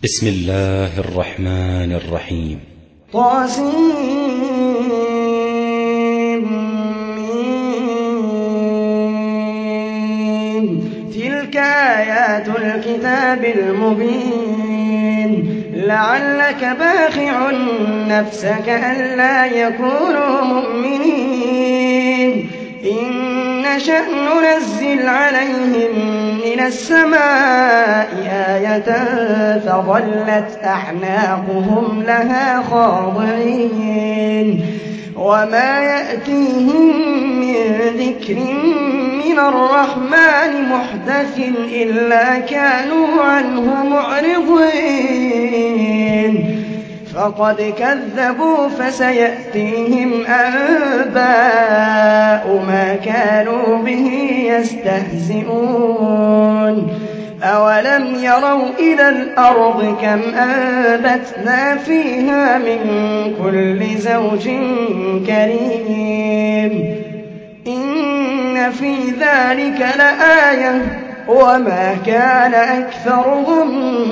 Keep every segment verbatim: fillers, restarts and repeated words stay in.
بسم الله الرحمن الرحيم. طاسمين. تلك آيات الكتاب المبين. لعلك باخع نفسك ألا يكونوا مؤمنين. إن نشأ ننزل عليهم من السماء آية فظلت أعناقهم لها خاضعين. وما يأتيهم من ذكر من الرحمن محدث إلا كانوا عنه معرضين. فقد كذبوا فسيأتيهم أنباء ما كانوا به يستهزئون. أولم يروا إلى الأرض كم أنبتنا فيها من كل زوج كريم. إن في ذلك لآية وما كان أكثرهم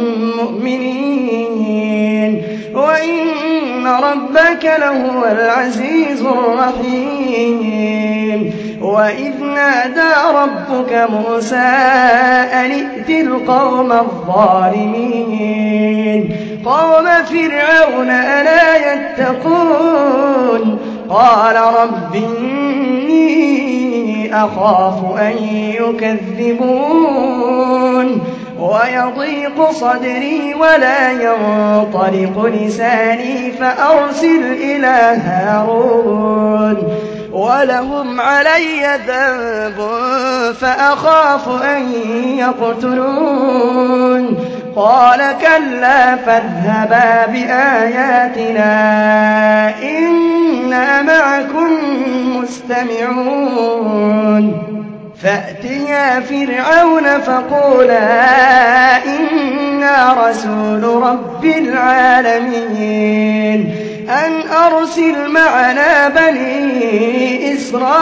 مؤمنين. وإن ربك لهو العزيز الرحيم. وإذ نادى ربك موسى أن ائت القوم الظالمين قوم فرعون ألا يتقون. قال رب إني أخاف أن يكذبون ويضيق صدري ولا ينطلق لساني فأرسل إلى هارون ولهم علي ذنب فأخاف أن يقتلون. قال كلا فاذهبا بآياتنا إنا معكم مستمعون. فأتيا فرعون فقولا إنا رسول رب العالمين أن أرسل معنا بني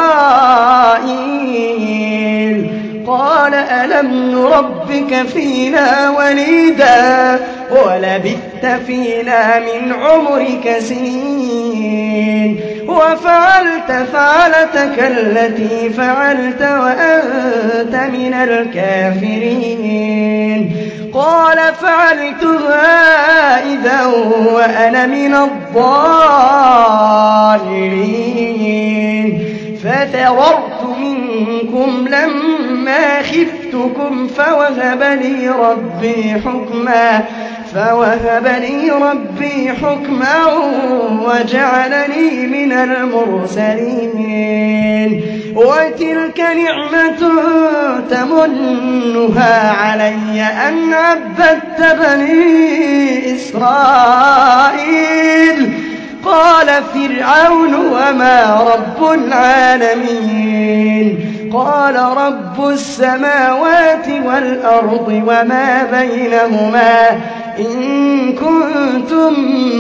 إسرائيل. قال ألم نربك فينا وليدا ولبثت فينا من عمرك سنين وفعلت فعلتك التي فعلت وأنت من الكافرين. قال فعلتها إذا وأنا من الضالين. ففررت منكم لما خفتكم فوهب لي ربي حكما فوهب لي ربي حكما وجعلني من المرسلين. وتلك نعمة تمنها علي أن عبدت بني إسرائيل. قال فرعون وما رب العالمين. قال رب السماوات والأرض وما بينهما إن كنتم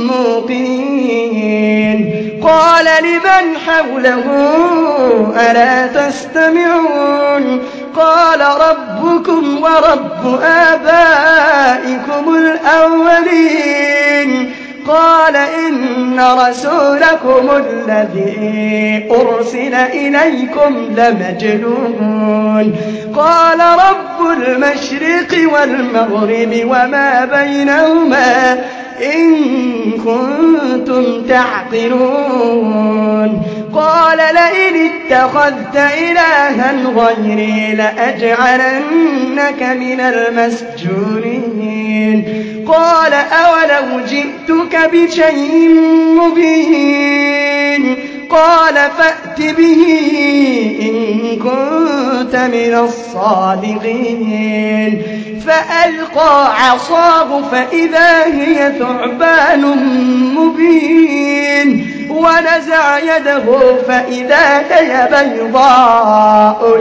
موقنين. قال لمن حوله ألا تستمعون. قال ربكم ورب آبائكم الأولين. قال إن رسولكم الذي أرسل إليكم لمجنون. قال رب المشرق والمغرب وما بينهما إن كنتم تعقلون. قال لئن اتخذت إلها غيري لأجعلنك من المسجونين. قال أولو جئتك بشيء مبين. قال فأت به إن كنت من الصادقين. فألقى عصاه فإذا هي ثعبان مبين. ونزع يده فإذا هي بيضاء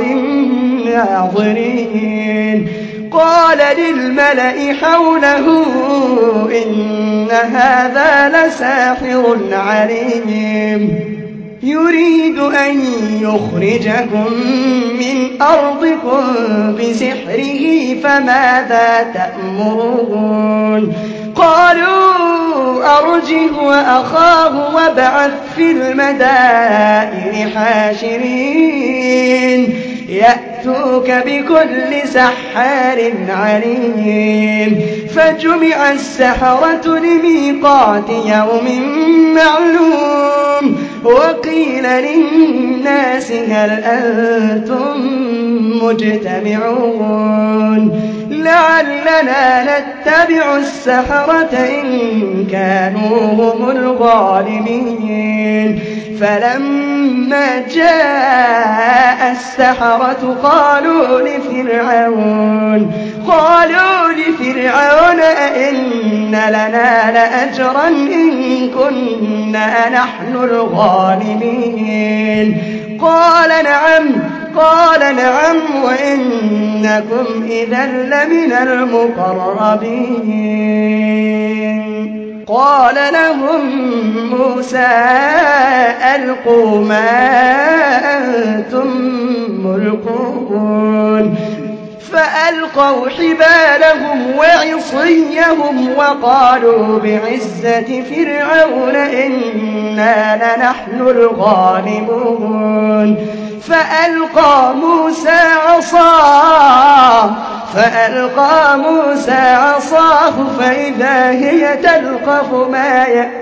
للناظرين. قال للملأ حوله إن هذا لساحر عليم يريد أن يخرجكم من أرضكم بسحره فماذا تأمرون قالوا أرجه وأخاه وابعث في المدائن حاشرين يأتوك بكل سحار عليم. فجمع السحرة لميقات يوم معلوم وقيل للناس هل أنتم مجتمعون لعلنا نتبع السحرة إن كانوا هم الغالبين. فلما جاء السحرة قالوا لفرعون قالوا لفرعون أئن لنا لأجرا إن كنا نحن الغالبين. قال نعم قال نعم وإنكم إذا لمن المقربين. قال لهم موسى ألقوا ما أنتم ملقون فألقوا حبالهم وعصيهم وقالوا بعزة فرعون إنا لنحن الغالبون. فألقى موسى عصاه فألقى موسى عصاه فإذا هي تلقف ما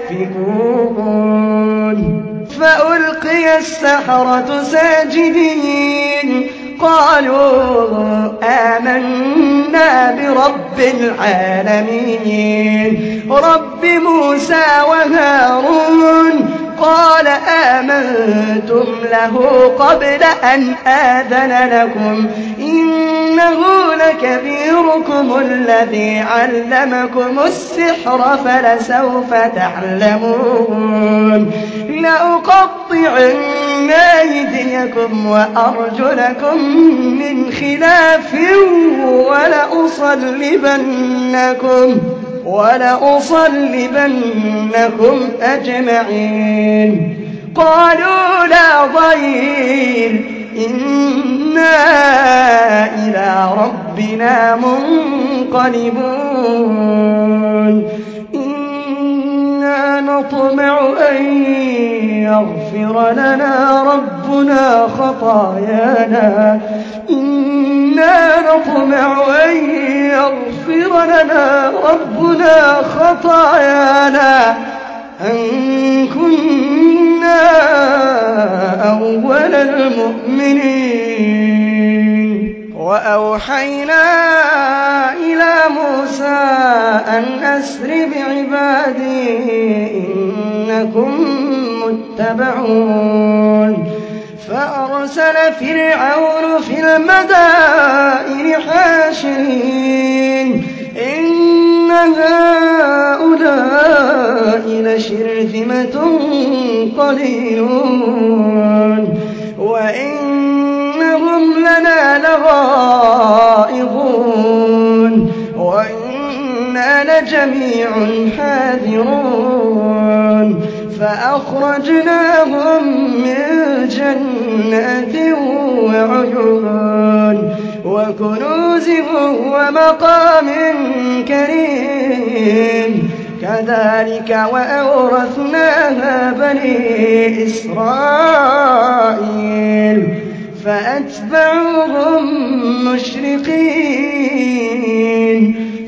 يأفكون. فألقي السحرة ساجدين قالوا آمنا برب العالمين رب موسى وهارون. قال آمنتم له قبل أن آذن لكم إنه لكبيركم الذي علمكم السحر فلسوف تعلمون لأقطعن أيديكم وأرجلكم من خلاف ولأصلبنكم ولأصلبنكم أجمعين. قالوا لا ضير إنا إلى ربنا منقلبون. إنا نطمع أن يغفر لنا ربنا خطايانا إنا نطمع أن يغفر لنا ربنا خطايانا أن كنا أول المؤمنين. وأوحينا إلى موسى أن أسر بعبادي إنكم متبعون. فأرسل فرعون في المدائن حاشرين إن هؤلاء لشرذمة قليلون وإنهم لنا لغائظون وإنا لجميع حاذرون. فأخرجناهم من جنات وعيون وكنوز ومقام كريم كذلك وأورثناها بني إسرائيل. فأتبعوهم مشرقين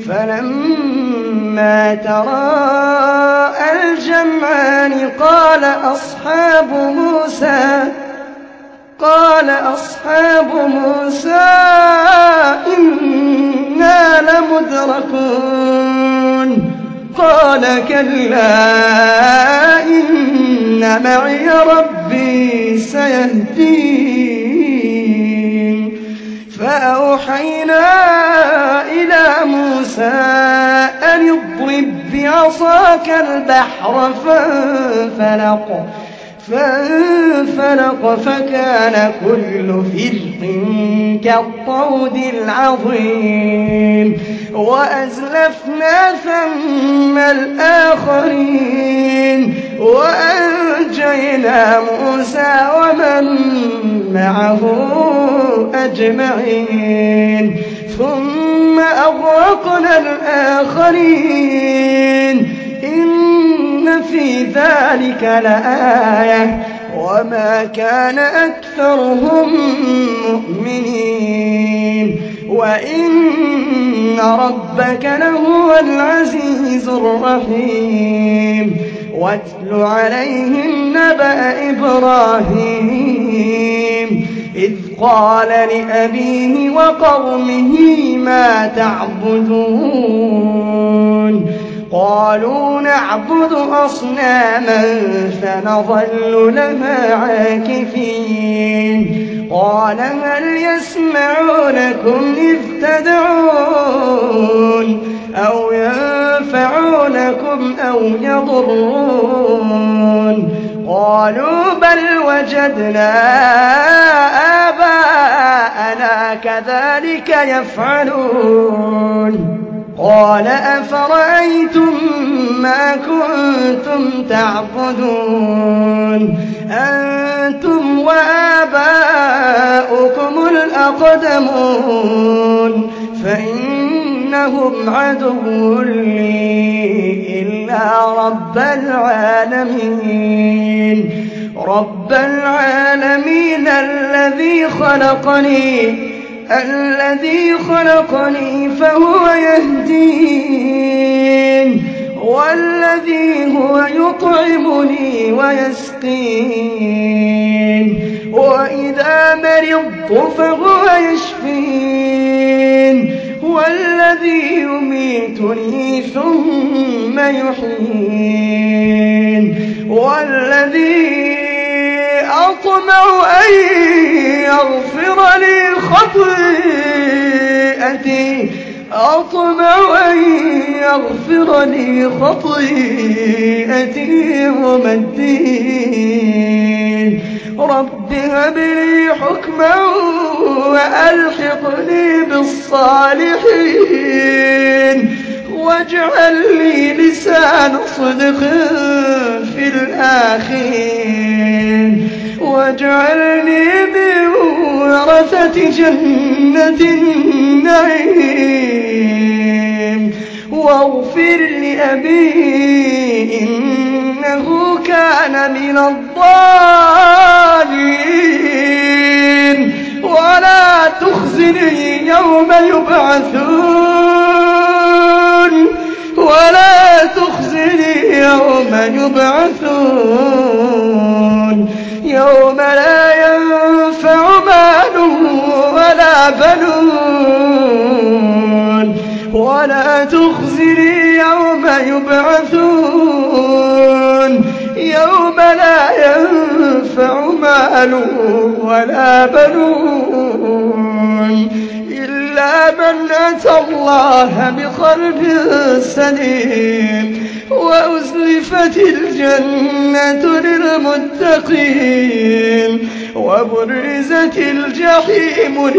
فلما تراءى الجمعان قال أصحاب موسى قال أصحاب موسى إنا لمدركون. قال كلا إن معي ربي سيهدين. فأوحينا إلى موسى أن اضرب بعصاك البحر فانفلق فانفلق فكان كل فرق كالطود العظيم. وأزلفنا ثم الآخرين وأنجينا موسى ومن معه أجمعين. ثم أغرقنا الآخرين إن في ذلك لآية وما كان أكثرهم مؤمنين وإن ربك لهو العزيز الرحيم واتل عليهم نبأ إبراهيم إذ قال لأبيه وقومه ما تعبدون قالوا نعبد أصناما فنظل لها عاكفين قال هل يسمعونكم إذ تدعون أو ينفعونكم أو يضرون قالوا بل وجدنا آباءنا كذلك يفعلون قال أفرأيتم ما كنتم تعبدون أنتم وآباؤكم الأقدمون فإنهم عدو لي إلا رب العالمين رب العالمين الذي خلقني الذي خلقني فهو يهدين والذي هو يطعمني ويسقين وإذا مرضت فهو يشفين والذي يميتني ثم يحيين والذي أطمع أن يغفر لي خطيئتي أطمع أن يغفر لي خطيئتي يوم الدين رب هب لي حكما وألحقني بالصالحين واجعل لي لسان صدق في الآخرين واجعلني من ورثة جنة النعيم واغفر لأبي إنه كان من الضالين ولا تخزني يوم يبعثون ولا تخزني يوم يبعثون يوم لا ينفع مال ولا بنون ولا تخزني يوم يبعثون يوم لا ينفع مال ولا بنون إلا من أتى الله بقلب سليم وأزلفت الجنة للمتقين وبرزت الجحيم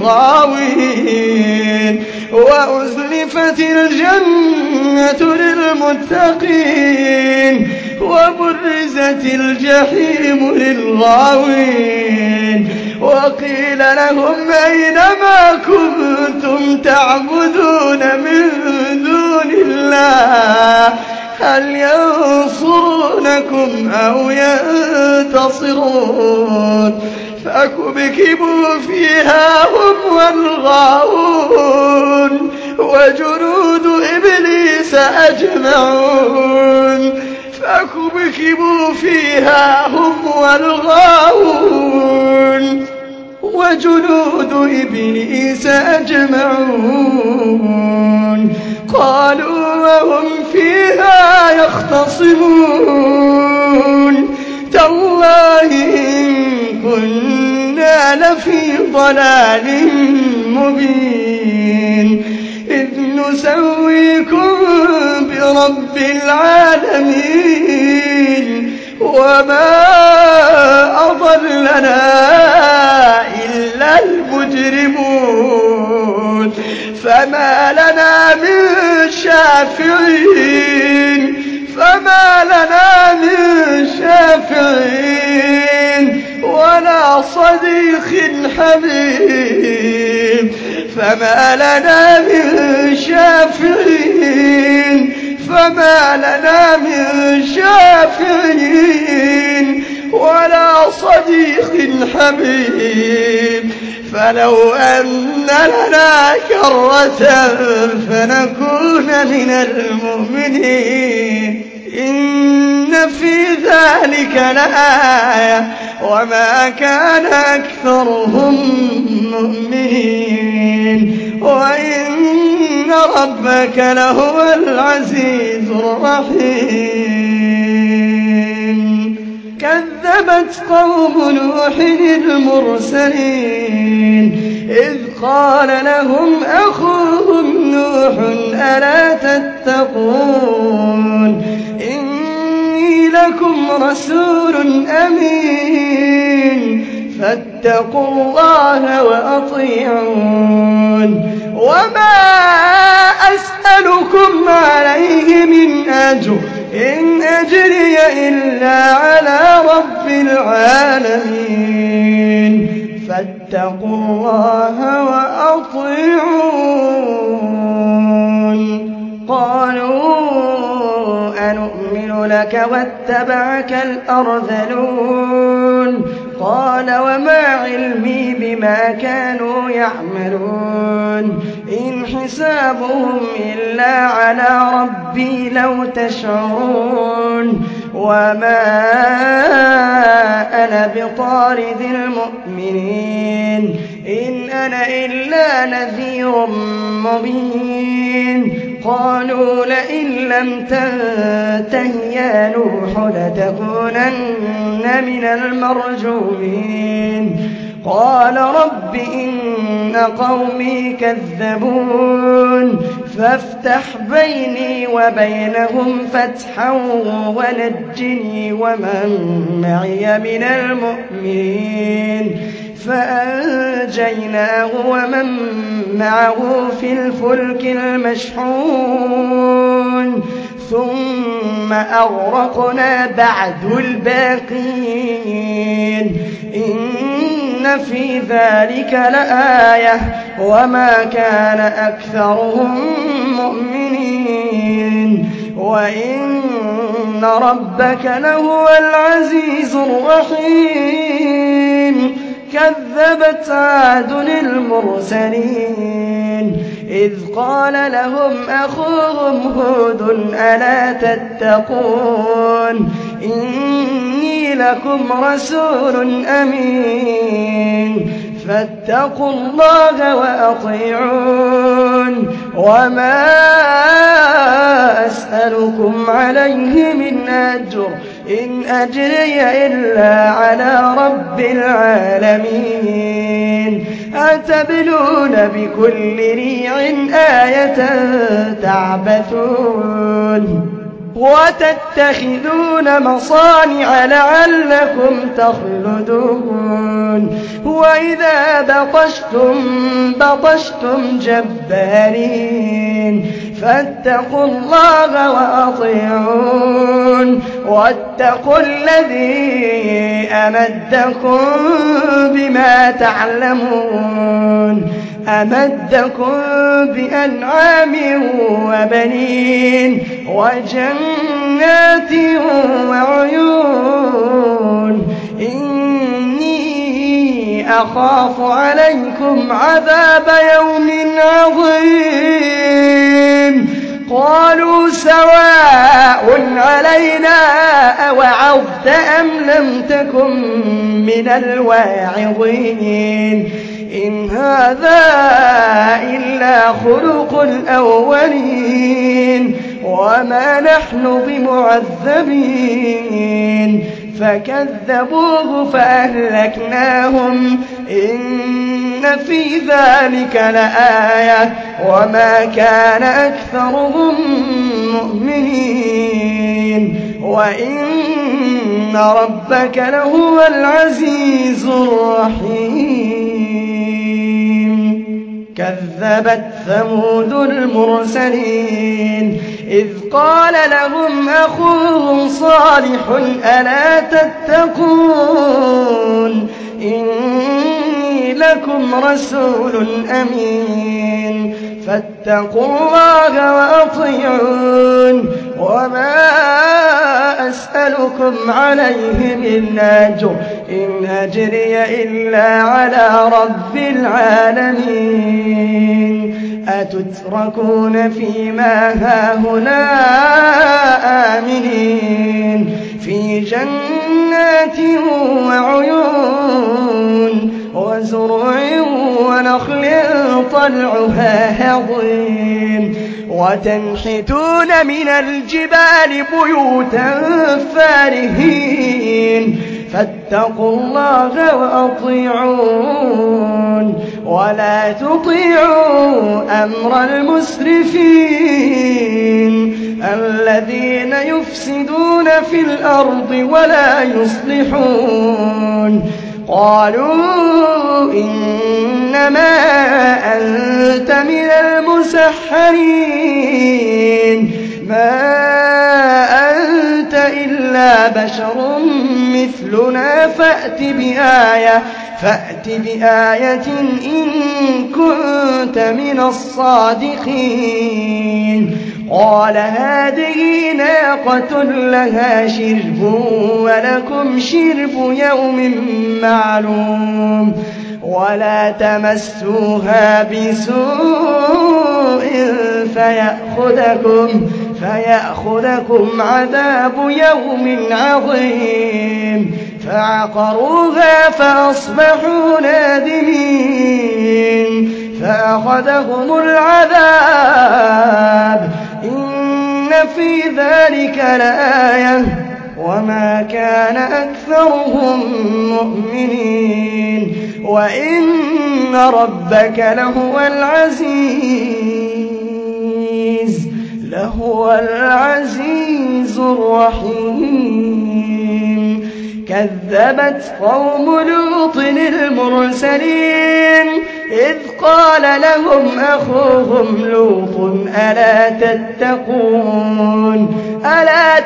للغاوين وأزلفت الجنة للمتقين وبرزت الجحيم للغاوين وقيل لهم أين ما كنتم تعبدون من دون الله هل ينصرونكم أو ينتصرون فكبكبوا فيها هم والغاوون وجنود إبليس أجمعون فكبكبوا فيها هم والغاوون وجنود إبليس أجمعون قالوا وهم فيها يختصمون تالله إن كنا لفي ضلال مبين إذ نسويكم برب العالمين وما أضلنا إلا المجرمون فما لنا من شافعين فما لنا من شافعين ولا صديق حميم فما لنا من شافعين فما لنا من شافعين ولا صديق حميم فلو أن لنا كرة فنكون من المؤمنين إن في ذلك لآية وما كان أكثرهم مؤمنين وإن ربك لهو العزيز الرحيم. كذبت قوم نوح المرسلين إذ قال لهم أخوهم نوح ألا تتقون إني لكم رسول أمين فاتقوا الله وأطيعون وما أسألكم عليه من أجر إن أجري إلا على رب العالمين فاتقوا الله وأطيعون. قالوا أنؤمن لك واتبعك الأرذلون قال وما علمي بما كانوا يعملون إن حسابهم إلا على ربي لو تشعرون وما أنا بطارد المؤمنين إن أنا إلا نذير مبين. قالوا لئن لم تنته يا نوح لتكونن من المرجومين. قال رب إن قومي كذبون فافتح بيني وبينهم فتحا ونجني ومن معي من المؤمنين. فأنجيناه ومن معه في الفلك المشحون ثم أغرقنا بعد الباقين إن في ذلك لآية وما كان أكثرهم مؤمنين وإن ربك لهو العزيز الرحيم. كذبت عاد المرسلين إذ قال لهم أخوهم هود ألا تتقون إني لكم رسول أمين فاتقوا الله وأطيعون وما أسألكم عليه من أجر إن أجري إلا على رب العالمين. أتبنون بكل ريع آية تعبثون وتتخذون مصانع لعلكم تخلدون وإذا بطشتم بطشتم جبارين فاتقوا الله وأطيعون واتقوا الذي أمدكم بما تعلمون أمدكم بأنعام وبنين وجنات وعيون إني أخاف عليكم عذاب يوم عظيم. قالوا سواء علينا أوعظت أم لم تكن من الواعظين إن هذا إلا خلق الأولين وما نحن بمعذبين. فكذبوه فأهلكناهم إن في ذلك لآية وما كان أكثرهم مؤمنين وإن ربك لهو العزيز الرحيم. كذبت ثمود المرسلين إذ قال لهم أخوهم صالح ألا تتقون إني إني لكم رسول أمين فاتقوا الله وأطيعون وما أسألكم عليه من أجر إن أجري إلا على رب العالمين أتتركون فيما هاهنا آمنين في جنات وعيون وزروع ونخل طلعها هضيم وتنحتون من الجبال بيوتا فارهين فاتقوا الله وأطيعون ولا تطيعوا أمر المسرفين الذين يفسدون في الأرض ولا يصلحون قالوا إنما أنت من المسحرين ما أنت إلا بشر مثلنا فأت بآية فأت بآية إن كنت من الصادقين قال هذه ناقة لها شرب ولكم شرب يوم معلوم ولا تمسوها بسوء فيأخذكم فيأخذكم عذاب يوم عظيم فعقروها فأصبحوا نادمين فأخذهم العذاب إن في ذلك لآية وما كان أكثرهم مؤمنين وإن ربك لهو العزيز لهو العزيز الرحيم كذبت قوم لوط المرسلين إذ قال لهم أخوهم لوط ألا تتقون ألا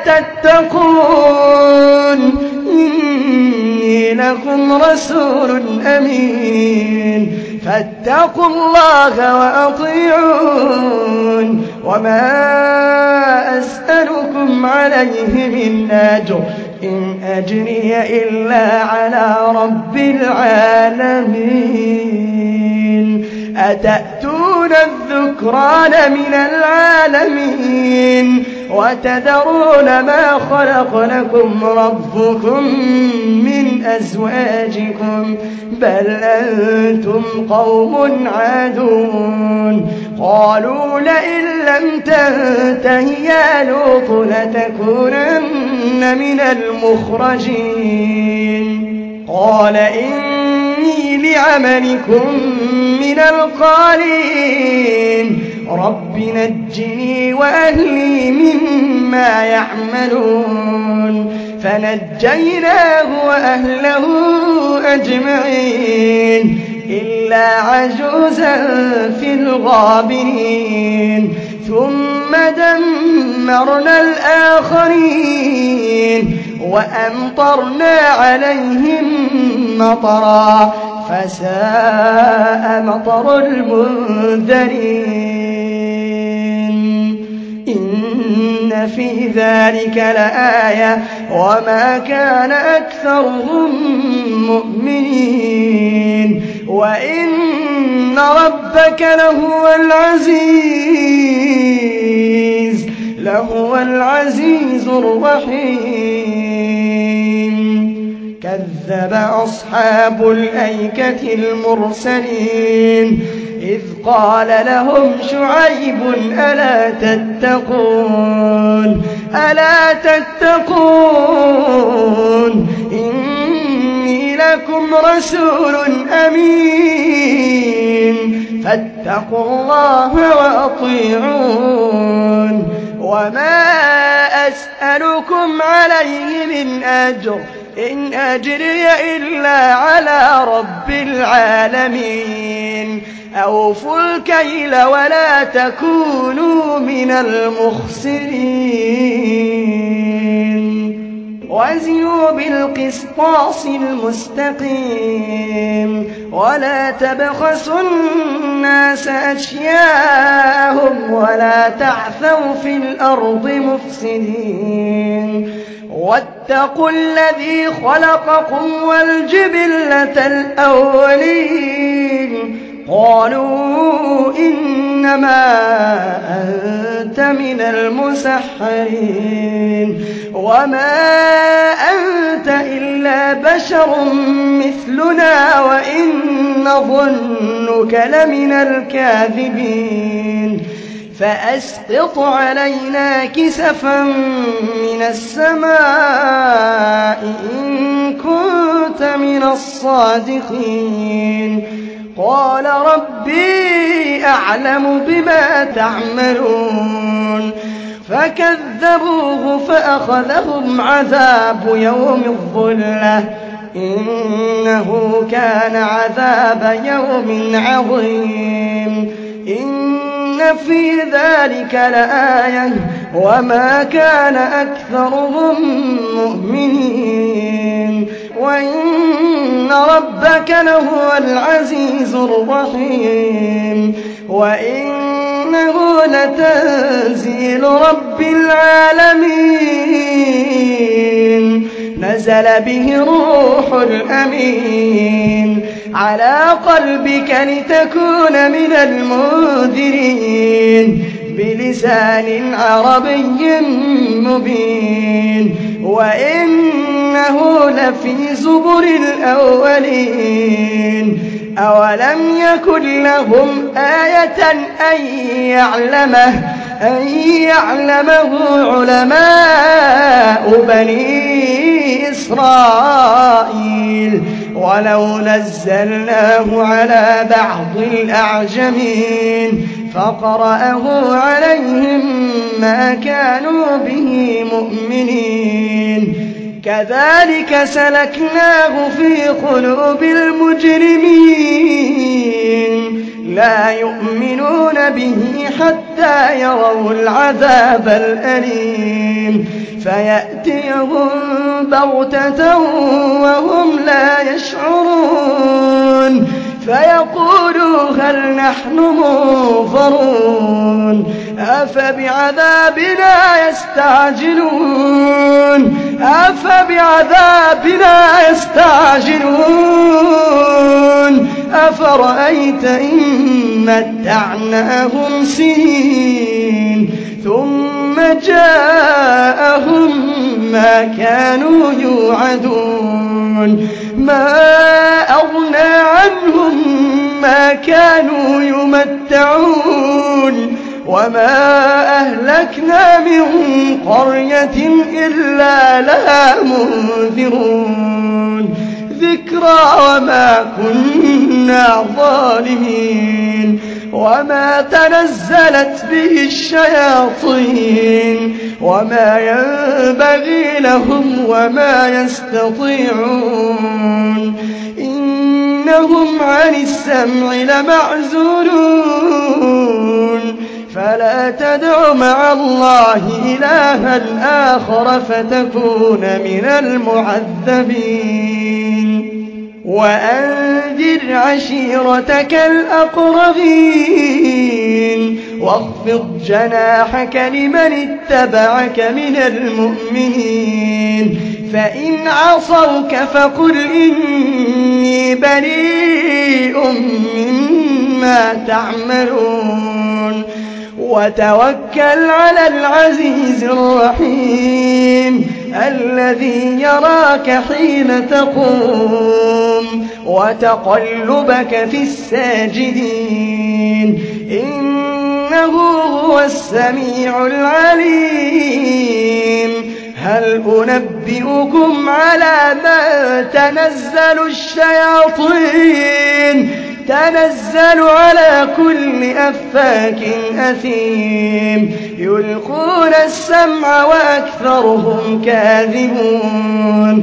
تتقون إني لكم رسول أمين فاتقوا الله وأطيعون وما أسألكم عليه من أجر إن أجري إلا على رب العالمين أتأتون الذكران من العالمين وتذرون ما خلق لكم ربكم من أزواجكم بل أنتم قوم عادون قالوا لئن لم تنته يا لوط لتكونن من المخرجين قال إني لعملكم من القالين رب نجني وأهلي مما يعملون فنجيناه وأهله أجمعين إلا عجوزا في الغابرين ثم دمرنا الآخرين وأمطرنا عليهم مطرا فساء مطر المنذرين إن في ذلك لآية وما كان أكثرهم مؤمنين وإن ربك لهو العزيز لهو العزيز الرحيم كذب أصحاب الأيكة المرسلين إذ قال لهم شعيب ألا تتقون ألا تتقون إني لكم رسول أمين فاتقوا الله وأطيعون وما أسألكم عليه من أجر إن أجري إلا على رب العالمين أوفوا الكيل ولا تكونوا من المخسرين وزنوا بالقسطاس المستقيم ولا تبخسوا الناس أشياءهم ولا تعثوا في الأرض مفسدين واتقوا الذي خلقكم والجبلة الأولين قالوا إنما أنت من المسحرين وما أنت إلا بشر مثلنا وإن نظنك لمن الكاذبين فأسقط علينا كسفا من السماء إن كنت من الصادقين قال ربي أعلم بما تعملون فكذبوه فأخذهم عذاب يوم الظلة إنه كان عذاب يوم عظيم إن في ذلك لآية وما كان أكثرهم مؤمنين وإن ربك لهو العزيز الرحيم وإنه لتنزيل رب العالمين نزل به الروح الأمين على قلبك لتكون من المنذرين بلسان عربي مبين وإنه لفي زبر الأولين أولم يكن لهم آية أن يعلمه أن يعلمه علماء بني إسرائيل ولو نزلناه على بعض الأعجمين فقرأه عليهم ما كانوا به مؤمنين كذلك سلكناه في قلوب المجرمين لا يؤمنون به حتى يروا العذاب الأليم فيأتيهم بغتة وهم لا يشعرون فيقولوا هل نحن منظرون أفبعذابنا يستعجلون أفبعذابنا يستعجلون أفرأيت إن متعناهم سنين ثم جاءهم ما كانوا يوعدون ما أغنى عنهم ما كانوا يمتعون وما أهلكنا من قرية إلا لها منذرون ذكرى وما كنا ظالمين وما تنزلت به الشياطين وما ينبغي لهم وما يستطيعون إنهم عن السمع لمعزولون فلا تدع مع الله إلها آخر فتكون من المعذبين وأنذر عشيرتك الأقربين واخفض جناحك لمن اتبعك من المؤمنين فإن عصوك فقل إني بريء مما تعملون وتوكل على العزيز الرحيم الذي يراك حين تقوم وتقلبك في الساجدين إنه هو السميع العليم هل أنبئكم على من تنزل الشياطين تنزل على كل أفاك أثيم يلقون السمع وأكثرهم كاذبون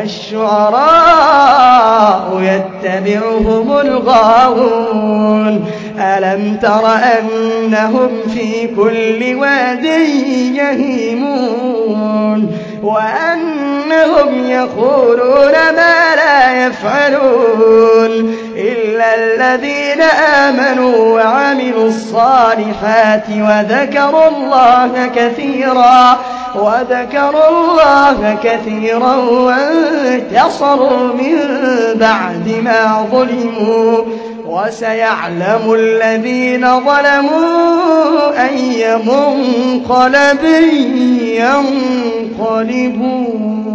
والشعراء يتبعهم الغاوون ألم تر أنهم في كل واد يهيمون وأنهم إنهم يقولون ما لا يفعلون إلا الذين آمنوا وعملوا الصالحات وذكروا الله كثيرا وذكروا الله كثيرا وانتصروا من بعد ما ظلموا وسيعلم الذين ظلموا أي منقلب ينقلبون.